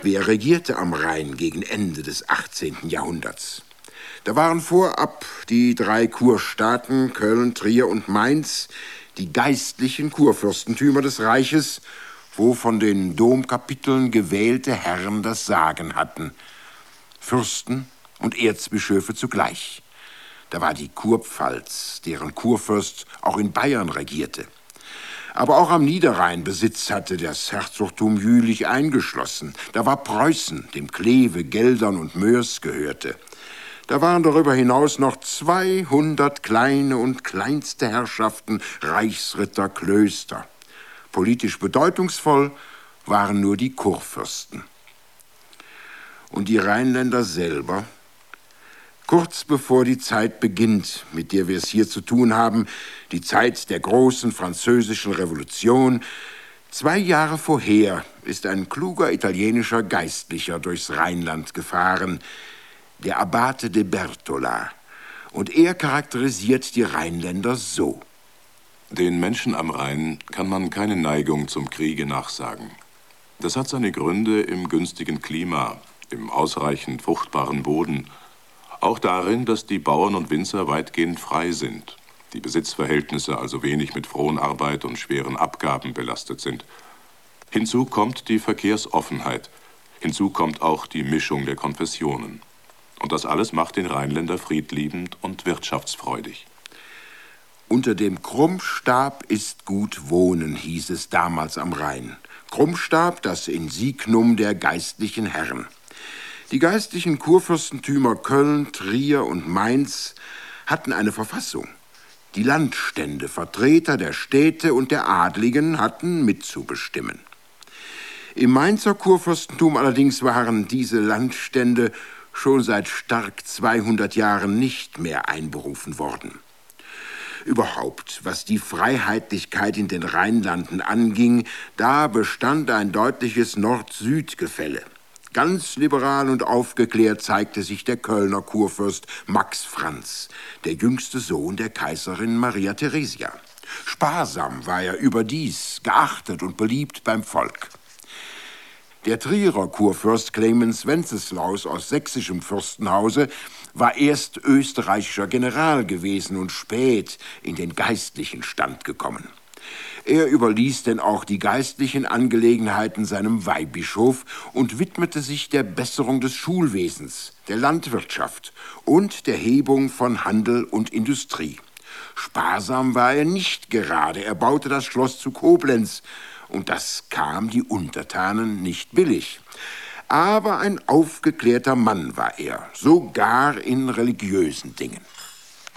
Wer regierte am Rhein gegen Ende des 18. Jahrhunderts? Da waren vorab die 3 Kurstaaten Köln, Trier und Mainz, die geistlichen Kurfürstentümer des Reiches, wo von den Domkapiteln gewählte Herren das Sagen hatten. Fürsten und Erzbischöfe zugleich. Da war die Kurpfalz, deren Kurfürst auch in Bayern regierte. Aber auch am Niederrhein Besitz hatte das Herzogtum Jülich eingeschlossen. Da war Preußen, dem Kleve, Geldern und Moers gehörte. Da waren darüber hinaus noch 200 kleine und kleinste Herrschaften, Reichsritter, Klöster. Politisch bedeutungsvoll waren nur die Kurfürsten. Und die Rheinländer selber? Kurz bevor die Zeit beginnt, mit der wir es hier zu tun haben, die Zeit der großen französischen Revolution, 2 Jahre vorher ist ein kluger italienischer Geistlicher durchs Rheinland gefahren, der Abate de Bertola. Und er charakterisiert die Rheinländer so: Den Menschen am Rhein kann man keine Neigung zum Kriege nachsagen. Das hat seine Gründe im günstigen Klima, im ausreichend fruchtbaren Boden, auch darin, dass die Bauern und Winzer weitgehend frei sind, die Besitzverhältnisse also wenig mit Fronarbeit und schweren Abgaben belastet sind. Hinzu kommt die Verkehrsoffenheit, hinzu kommt auch die Mischung der Konfessionen. Und das alles macht den Rheinländer friedliebend und wirtschaftsfreudig. Unter dem Krummstab ist gut wohnen, hieß es damals am Rhein. Krummstab, das Insignum der geistlichen Herren. Die geistlichen Kurfürstentümer Köln, Trier und Mainz hatten eine Verfassung. Die Landstände, Vertreter der Städte und der Adligen, hatten mitzubestimmen. Im Mainzer Kurfürstentum allerdings waren diese Landstände schon seit stark 200 Jahren nicht mehr einberufen worden. Überhaupt, was die Freiheitlichkeit in den Rheinlanden anging, da bestand ein deutliches Nord-Süd-Gefälle. Ganz liberal und aufgeklärt zeigte sich der Kölner Kurfürst Max Franz, der jüngste Sohn der Kaiserin Maria Theresia. Sparsam war er überdies, geachtet und beliebt beim Volk. Der Trierer Kurfürst Clemens Wenceslaus aus sächsischem Fürstenhause war erst österreichischer General gewesen und spät in den geistlichen Stand gekommen. Er überließ denn auch die geistlichen Angelegenheiten seinem Weihbischof und widmete sich der Besserung des Schulwesens, der Landwirtschaft und der Hebung von Handel und Industrie. Sparsam war er nicht gerade. Er baute das Schloss zu Koblenz, und das kam die Untertanen nicht billig. Aber ein aufgeklärter Mann war er, sogar in religiösen Dingen.